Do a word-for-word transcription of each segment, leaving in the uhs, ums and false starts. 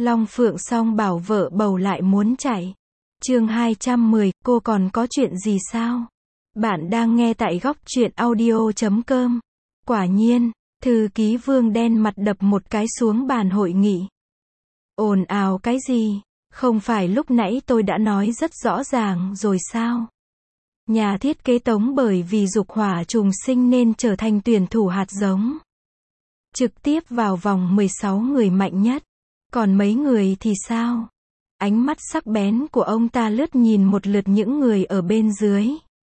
Long Phượng song bảo vợ bầu lại muốn chạy. Chương hai trăm mười, cô còn có chuyện gì sao? Bạn đang nghe tại góc truyện audio chấm com. Quả nhiên, thư ký Vương đen mặt đập một cái xuống bàn hội nghị. Ồn ào cái gì? Không phải lúc nãy tôi đã nói rất rõ ràng rồi sao? Nhà thiết kế Tống bởi vì dục hỏa trùng sinh nên trở thành tuyển thủ hạt giống. Trực tiếp vào vòng mười sáu người mạnh nhất. Còn mấy người thì sao? Ánh mắt sắc bén của ông ta lướt nhìn một lượt những người ở bên dưới.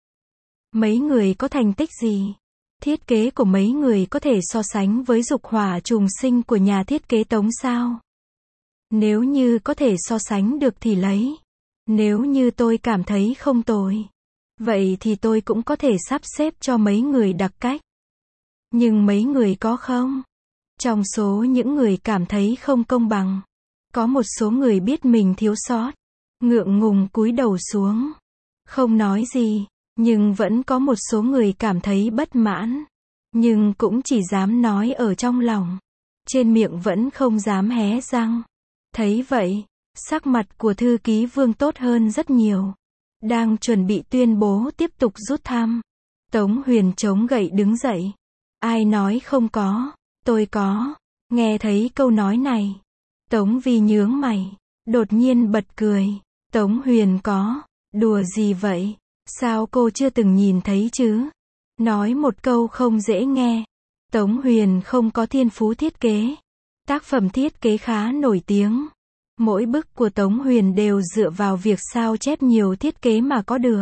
Mấy người có thành tích gì? Thiết kế của mấy người có thể so sánh với dục hỏa trùng sinh của nhà thiết kế Tống sao? Nếu như có thể so sánh được thì lấy. Nếu như tôi cảm thấy không tồi, vậy thì tôi cũng có thể sắp xếp cho mấy người đặc cách. Nhưng mấy người có không? Trong số những người cảm thấy không công bằng, có một số người biết mình thiếu sót, ngượng ngùng cúi đầu xuống, không nói gì, nhưng vẫn có một số người cảm thấy bất mãn, nhưng cũng chỉ dám nói ở trong lòng, trên miệng vẫn không dám hé răng. Thấy vậy, sắc mặt của thư ký Vương tốt hơn rất nhiều. Đang chuẩn bị tuyên bố tiếp tục rút thăm, Tống Huyền chống gậy đứng dậy. Ai nói không có? Tôi có. Nghe thấy câu nói này, Tống Vi nhướng mày, đột nhiên bật cười. Tống Huyền có? Đùa gì vậy? Sao cô chưa từng nhìn thấy chứ? Nói một câu không dễ nghe. Tống Huyền không có thiên phú thiết kế. Tác phẩm thiết kế khá nổi tiếng. Mỗi bức của Tống Huyền đều dựa vào việc sao chép nhiều thiết kế mà có được.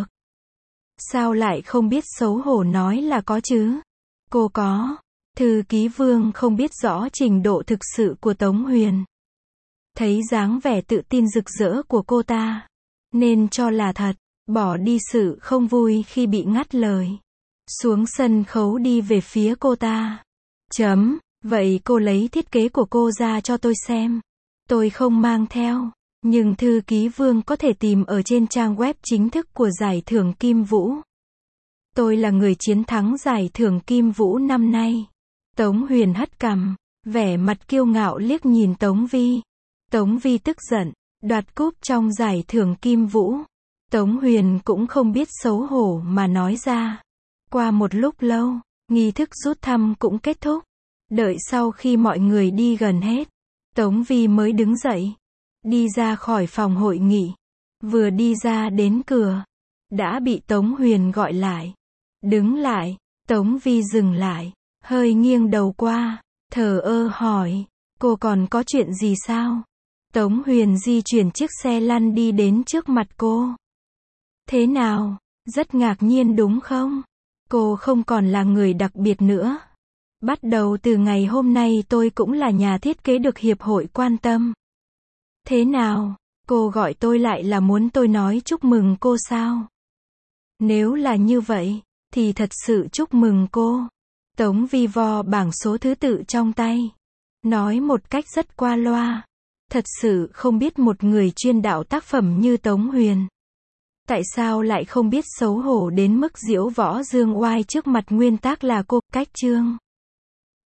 Sao lại không biết xấu hổ nói là có chứ? Cô có. Thư ký Vương không biết rõ trình độ thực sự của Tống Huyền. Thấy dáng vẻ tự tin rực rỡ của cô ta, nên cho là thật, bỏ đi sự không vui khi bị ngắt lời. Xuống sân khấu đi về phía cô ta. Chấm, vậy cô lấy thiết kế của cô ra cho tôi xem. Tôi không mang theo, nhưng thư ký Vương có thể tìm ở trên trang web chính thức của giải thưởng Kim Vũ. Tôi là người chiến thắng giải thưởng Kim Vũ năm nay. Tống Huyền hất cằm, vẻ mặt kiêu ngạo liếc nhìn Tống Vi. Tống Vi tức giận, đoạt cúp trong giải thưởng Kim Vũ. Tống Huyền cũng không biết xấu hổ mà nói ra. Qua một lúc lâu, nghi thức rút thăm cũng kết thúc. Đợi sau khi mọi người đi gần hết, Tống Vi mới đứng dậy, đi ra khỏi phòng hội nghị. Vừa đi ra đến cửa, đã bị Tống Huyền gọi lại. Đứng lại. Tống Vi dừng lại, hơi nghiêng đầu qua, thờ ơ hỏi, cô còn có chuyện gì sao? Tống Huyền di chuyển chiếc xe lăn đi đến trước mặt cô. Thế nào? Rất ngạc nhiên đúng không? Cô không còn là người đặc biệt nữa. Bắt đầu từ ngày hôm nay tôi cũng là nhà thiết kế được hiệp hội quan tâm. Thế nào? Cô gọi tôi lại là muốn tôi nói chúc mừng cô sao? Nếu là như vậy, thì thật sự chúc mừng cô. Tống Vi vo bảng số thứ tự trong tay, nói một cách rất qua loa. Thật sự không biết một người chuyên đạo tác phẩm như Tống Huyền, tại sao lại không biết xấu hổ đến mức diễu võ dương oai trước mặt nguyên tác là cô, Cách Chương.